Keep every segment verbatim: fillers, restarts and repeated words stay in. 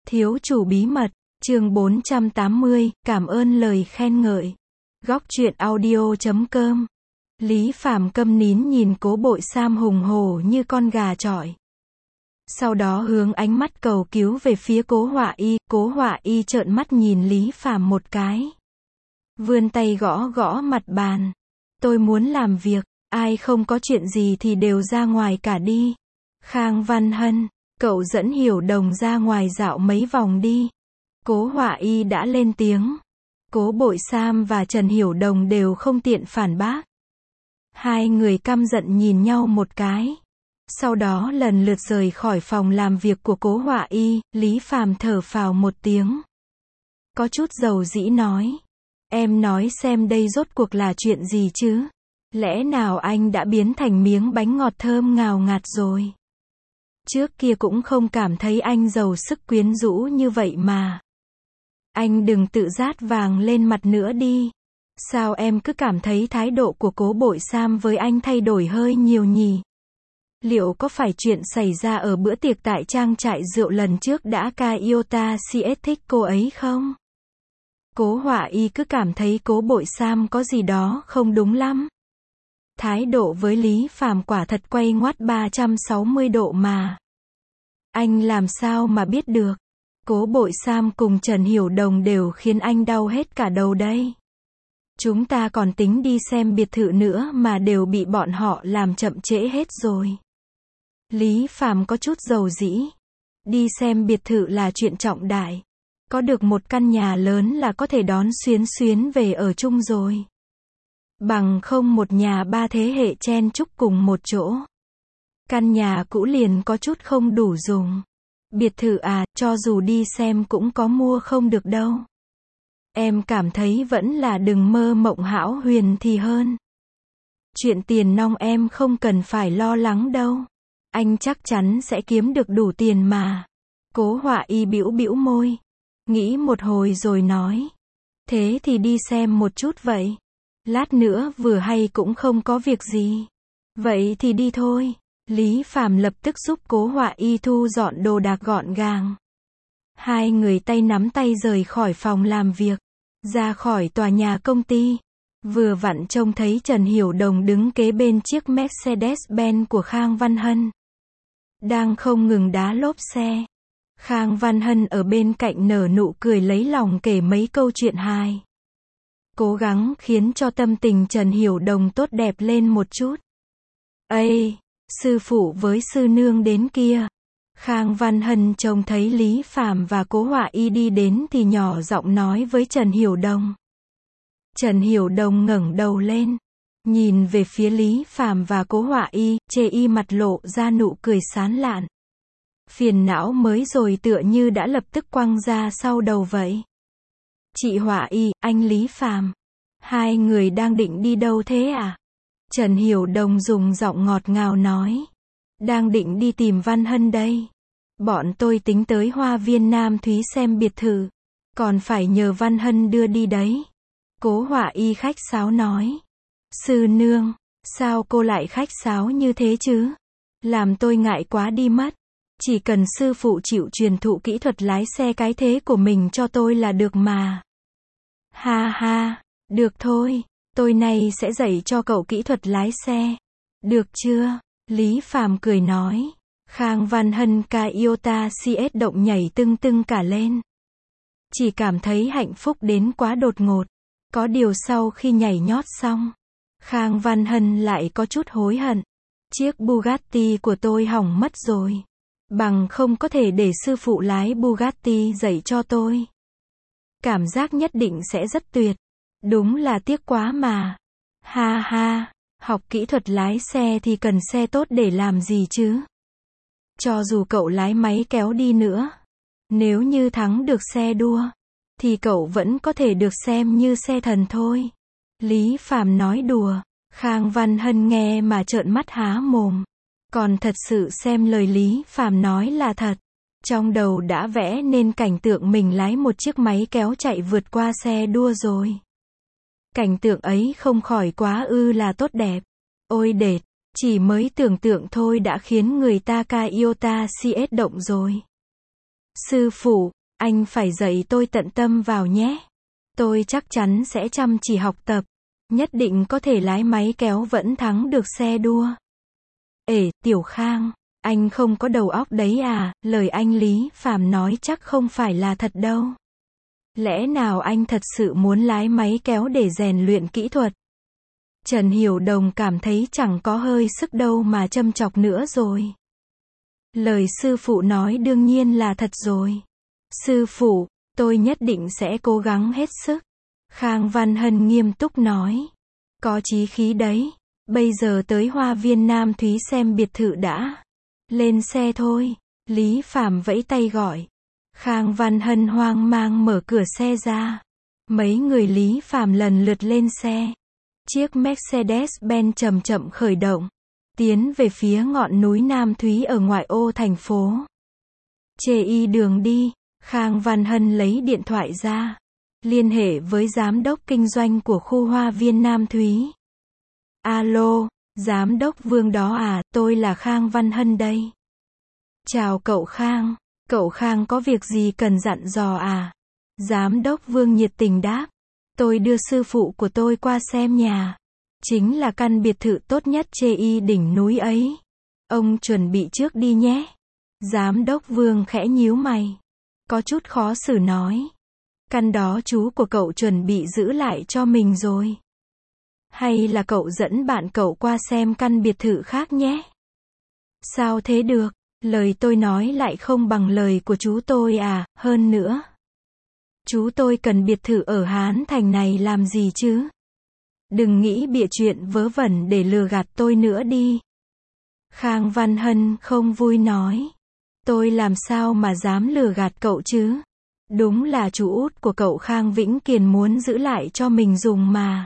Thiếu chủ bí mật, chương bốn trăm tám mươi, cảm ơn lời khen ngợi. Góc truyện audio chấm com. Lý Phàm câm nín nhìn Cố Bội Sam hùng hổ như con gà chọi. Sau đó hướng ánh mắt cầu cứu về phía Cố Họa Y, Cố Họa Y trợn mắt nhìn Lý Phàm một cái. Vươn tay gõ gõ mặt bàn. Tôi muốn làm việc, ai không có chuyện gì thì đều ra ngoài cả đi. Khang Văn Hân, cậu dẫn Hiểu Đồng ra ngoài dạo mấy vòng đi. Cố Họa Y đã lên tiếng. Cố Bội Sam và Trần Hiểu Đồng đều không tiện phản bác. Hai người căm giận nhìn nhau một cái. Sau đó lần lượt rời khỏi phòng làm việc của Cố Họa Y, Lý Phàm thở phào một tiếng. Có chút dầu dĩ nói. Em nói xem đây rốt cuộc là chuyện gì chứ? Lẽ nào anh đã biến thành miếng bánh ngọt thơm ngào ngạt rồi? Trước kia cũng không cảm thấy anh giàu sức quyến rũ như vậy mà. Anh đừng tự rát vàng lên mặt nữa đi. Sao em cứ cảm thấy thái độ của Cố Bội Sam với anh thay đổi hơi nhiều nhỉ? Liệu có phải chuyện xảy ra ở bữa tiệc tại trang trại rượu lần trước đã ca Iota siết thích cô ấy không? Cố Họa Y cứ cảm thấy Cố Bội Sam có gì đó không đúng lắm. Thái độ với Lý Phàm quả thật quay ngoắt ba trăm sáu mươi độ mà. Anh làm sao mà biết được? Cố Bội Sam cùng Trần Hiểu Đồng đều khiến anh đau hết cả đầu đây. Chúng ta còn tính đi xem biệt thự nữa mà đều bị bọn họ làm chậm trễ hết rồi. Lý Phàm có chút dầu dĩ. Đi xem biệt thự là chuyện trọng đại. Có được một căn nhà lớn là có thể đón Xuyến Xuyến về ở chung rồi. Bằng không một nhà ba thế hệ chen chúc cùng một chỗ. Căn nhà cũ liền có chút không đủ dùng. Biệt thự à, cho dù đi xem cũng có mua không được đâu. Em cảm thấy vẫn là đừng mơ mộng hão huyền thì hơn. Chuyện tiền nong em không cần phải lo lắng đâu. Anh chắc chắn sẽ kiếm được đủ tiền mà. Cố Họa Y bĩu bĩu môi. Nghĩ một hồi rồi nói. Thế thì đi xem một chút vậy. Lát nữa vừa hay cũng không có việc gì. Vậy thì đi thôi. Lý Phàm lập tức giúp Cố Họa Y thu dọn đồ đạc gọn gàng. Hai người tay nắm tay rời khỏi phòng làm việc. Ra khỏi tòa nhà công ty. Vừa vặn trông thấy Trần Hiểu Đồng đứng kế bên chiếc Mercedes-Benz của Khang Văn Hân. Đang không ngừng đá lốp xe. Khang Văn Hân ở bên cạnh nở nụ cười lấy lòng kể mấy câu chuyện hài. Cố gắng khiến cho tâm tình Trần Hiểu Đồng tốt đẹp lên một chút. Ây, sư phụ với sư nương đến kia. Khang Văn Hân trông thấy Lý Phàm và Cố Họa Y đi đến thì nhỏ giọng nói với Trần Hiểu Đồng. Trần Hiểu Đồng ngẩng đầu lên. Nhìn về phía Lý Phàm và Cố Họa Y, chê y mặt lộ ra nụ cười sán lạn. Phiền não mới rồi tựa như đã lập tức quăng ra sau đầu vậy. Chị Họa Y, anh Lý Phàm. Hai người đang định đi đâu thế à? Trần Hiểu Đồng dùng giọng ngọt ngào nói. Đang định đi tìm Văn Hân đây. Bọn tôi tính tới Hoa Viên Nam Thúy xem biệt thự. Còn phải nhờ Văn Hân đưa đi đấy. Cố Họa Y khách sáo nói. Sư nương, sao cô lại khách sáo như thế chứ? Làm tôi ngại quá đi mất. Chỉ cần sư phụ chịu truyền thụ kỹ thuật lái xe cái thế của mình cho tôi là được mà. Ha ha, được thôi, tôi nay sẽ dạy cho cậu kỹ thuật lái xe. Được chưa? Lý Phàm cười nói. Khang Văn Hân ca Iota siết động nhảy tưng tưng cả lên. Chỉ cảm thấy hạnh phúc đến quá đột ngột. Có điều sau khi nhảy nhót xong, Khang Văn Hân lại có chút hối hận. Chiếc Bugatti của tôi hỏng mất rồi. Bằng không có thể để sư phụ lái Bugatti dạy cho tôi. Cảm giác nhất định sẽ rất tuyệt. Đúng là tiếc quá mà. Ha ha, học kỹ thuật lái xe thì cần xe tốt để làm gì chứ? Cho dù cậu lái máy kéo đi nữa, nếu như thắng được xe đua, thì cậu vẫn có thể được xem như xe thần thôi. Lý Phàm nói đùa. Khang Văn Hân nghe mà trợn mắt há mồm. Còn thật sự xem lời Lý Phàm nói là thật. Trong đầu đã vẽ nên cảnh tượng mình lái một chiếc máy kéo chạy vượt qua xe đua rồi. Cảnh tượng ấy không khỏi quá ư là tốt đẹp. Ôi đệt, chỉ mới tưởng tượng thôi đã khiến người ta ca Iota siết động rồi. Sư phụ, Anh phải dạy tôi tận tâm vào nhé. Tôi chắc chắn sẽ chăm chỉ học tập. Nhất định có thể lái máy kéo vẫn thắng được xe đua. Ể, Tiểu Khang, anh không có đầu óc đấy à, lời anh Lý Phàm nói chắc không phải là thật đâu. Lẽ nào anh thật sự muốn lái máy kéo để rèn luyện kỹ thuật? Trần Hiểu Đồng cảm thấy chẳng có hơi sức đâu mà châm chọc nữa rồi. Lời sư phụ nói đương nhiên là thật rồi. Sư phụ, tôi nhất định sẽ cố gắng hết sức. Khang Văn Hân nghiêm túc nói. Có chí khí đấy. Bây giờ tới Hoa Viên Nam Thúy xem biệt thự đã. Lên xe thôi. Lý Phàm vẫy tay gọi. Khang Văn Hân hoang mang mở cửa xe ra. Mấy người Lý Phàm lần lượt lên xe. Chiếc Mercedes-Benz chậm chậm khởi động. Tiến về phía ngọn núi Nam Thúy ở ngoại ô thành phố. Chê y đường đi. Khang Văn Hân lấy điện thoại ra. Liên hệ với giám đốc kinh doanh của khu Hoa Viên Nam Thúy. Alo, giám đốc Vương đó à, tôi là Khang Văn Hân đây. Chào cậu Khang, cậu Khang có việc gì cần dặn dò à? Giám đốc Vương nhiệt tình đáp. Tôi đưa sư phụ của tôi qua xem nhà. Chính là căn biệt thự tốt nhất Chê y đỉnh núi ấy. Ông chuẩn bị trước đi nhé. Giám đốc Vương khẽ nhíu mày. Có chút khó xử nói. Căn đó chú của cậu chuẩn bị giữ lại cho mình rồi. Hay là cậu dẫn bạn cậu qua xem căn biệt thự khác nhé? Sao thế được? Lời tôi nói lại không bằng lời của chú tôi à, hơn nữa. Chú tôi cần biệt thự ở Hán Thành này làm gì chứ? Đừng nghĩ bịa chuyện vớ vẩn để lừa gạt tôi nữa đi. Khang Văn Hân không vui nói. Tôi làm sao mà dám lừa gạt cậu chứ? Đúng là chú út của cậu Khang Vĩnh Kiền muốn giữ lại cho mình dùng mà.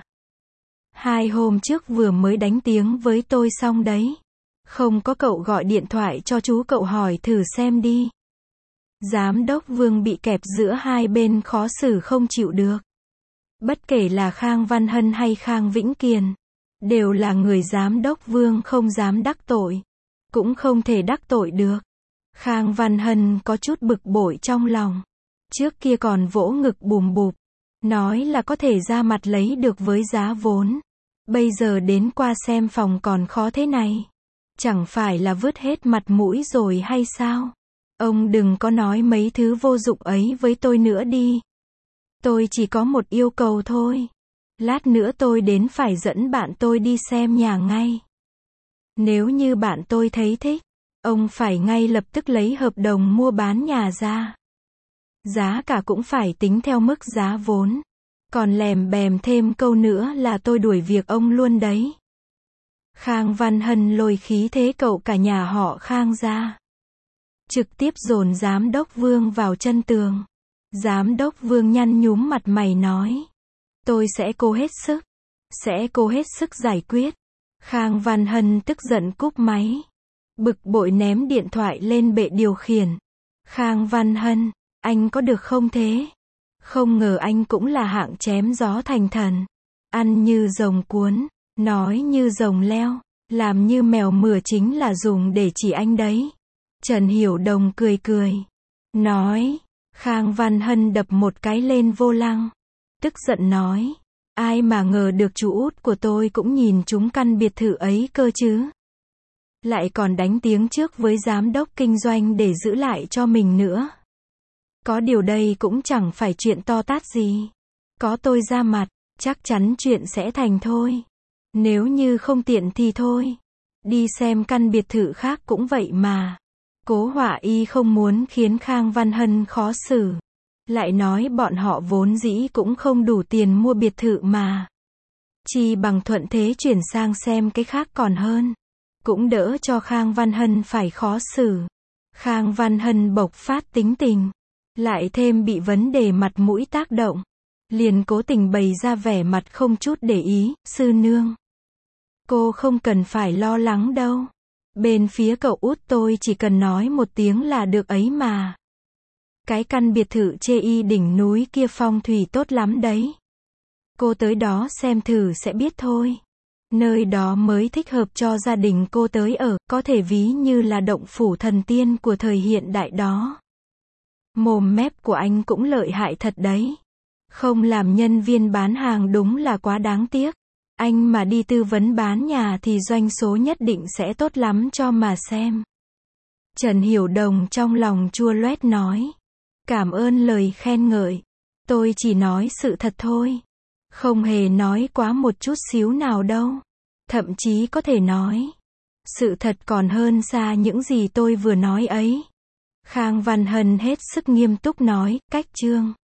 Hai hôm trước vừa mới đánh tiếng với tôi xong đấy. Không có cậu gọi điện thoại cho chú cậu hỏi thử xem đi. Giám đốc Vương bị kẹp giữa hai bên khó xử không chịu được. Bất kể là Khang Văn Hân hay Khang Vĩnh Kiền, đều là người giám đốc Vương không dám đắc tội. Cũng không thể đắc tội được. Khang Văn Hân có chút bực bội trong lòng. Trước kia còn vỗ ngực bùm bụp. Nói là có thể ra mặt lấy được với giá vốn. Bây giờ đến qua xem phòng còn khó thế này. Chẳng phải là vứt hết mặt mũi rồi hay sao? Ông đừng có nói mấy thứ vô dụng ấy với tôi nữa đi. Tôi chỉ có một yêu cầu thôi. Lát nữa tôi đến phải dẫn bạn tôi đi xem nhà ngay. Nếu như bạn tôi thấy thích, ông phải ngay lập tức lấy hợp đồng mua bán nhà ra. Giá cả cũng phải tính theo mức giá vốn. Còn lèm bèm thêm câu nữa là tôi đuổi việc ông luôn đấy. Khang Văn Hân lôi khí thế cậu cả nhà họ Khang ra. Trực tiếp dồn giám đốc Vương vào chân tường. Giám đốc Vương nhăn nhúm mặt mày nói. Tôi sẽ cố hết sức. Sẽ cố hết sức giải quyết. Khang Văn Hân tức giận cúp máy. Bực bội ném điện thoại lên bệ điều khiển. Khang Văn Hân, anh có được không thế? Không ngờ anh cũng là hạng chém gió thành thần. Ăn như rồng cuốn, nói như rồng leo, làm như mèo mửa chính là dùng để chỉ anh đấy. Trần Hiểu Đồng cười cười. Nói, Khang Văn Hân đập một cái lên vô lăng. Tức giận nói, ai mà ngờ được chú út của tôi cũng nhìn trúng căn biệt thự ấy cơ chứ. Lại còn đánh tiếng trước với giám đốc kinh doanh để giữ lại cho mình nữa. Có điều đây cũng chẳng phải chuyện to tát gì. Có tôi ra mặt, chắc chắn chuyện sẽ thành thôi. Nếu như không tiện thì thôi. Đi xem căn biệt thự khác cũng vậy mà. Cố Họa Y không muốn khiến Khang Văn Hân khó xử. Lại nói bọn họ vốn dĩ cũng không đủ tiền mua biệt thự mà. Chỉ bằng thuận thế chuyển sang xem cái khác còn hơn. Cũng đỡ cho Khang Văn Hân phải khó xử. Khang Văn Hân bộc phát tính tình. Lại thêm bị vấn đề mặt mũi tác động. Liền cố tình bày ra vẻ mặt không chút để ý, sư nương. Cô không cần phải lo lắng đâu. Bên phía cậu út tôi chỉ cần nói một tiếng là được ấy mà. Cái căn biệt thự Chê y đỉnh núi kia phong thủy tốt lắm đấy. Cô tới đó xem thử sẽ biết thôi. Nơi đó mới thích hợp cho gia đình cô tới ở, có thể ví như là động phủ thần tiên của thời hiện đại đó. Mồm mép của anh cũng lợi hại thật đấy. Không làm nhân viên bán hàng đúng là quá đáng tiếc. Anh mà đi tư vấn bán nhà thì doanh số nhất định sẽ tốt lắm cho mà xem. Trần Hiểu Đồng trong lòng chua loét nói. Cảm ơn lời khen ngợi. Tôi chỉ nói sự thật thôi. Không hề nói quá một chút xíu nào đâu. Thậm chí có thể nói. Sự thật còn hơn xa những gì tôi vừa nói ấy. Khang Văn Hân hết sức nghiêm túc nói, cách chương.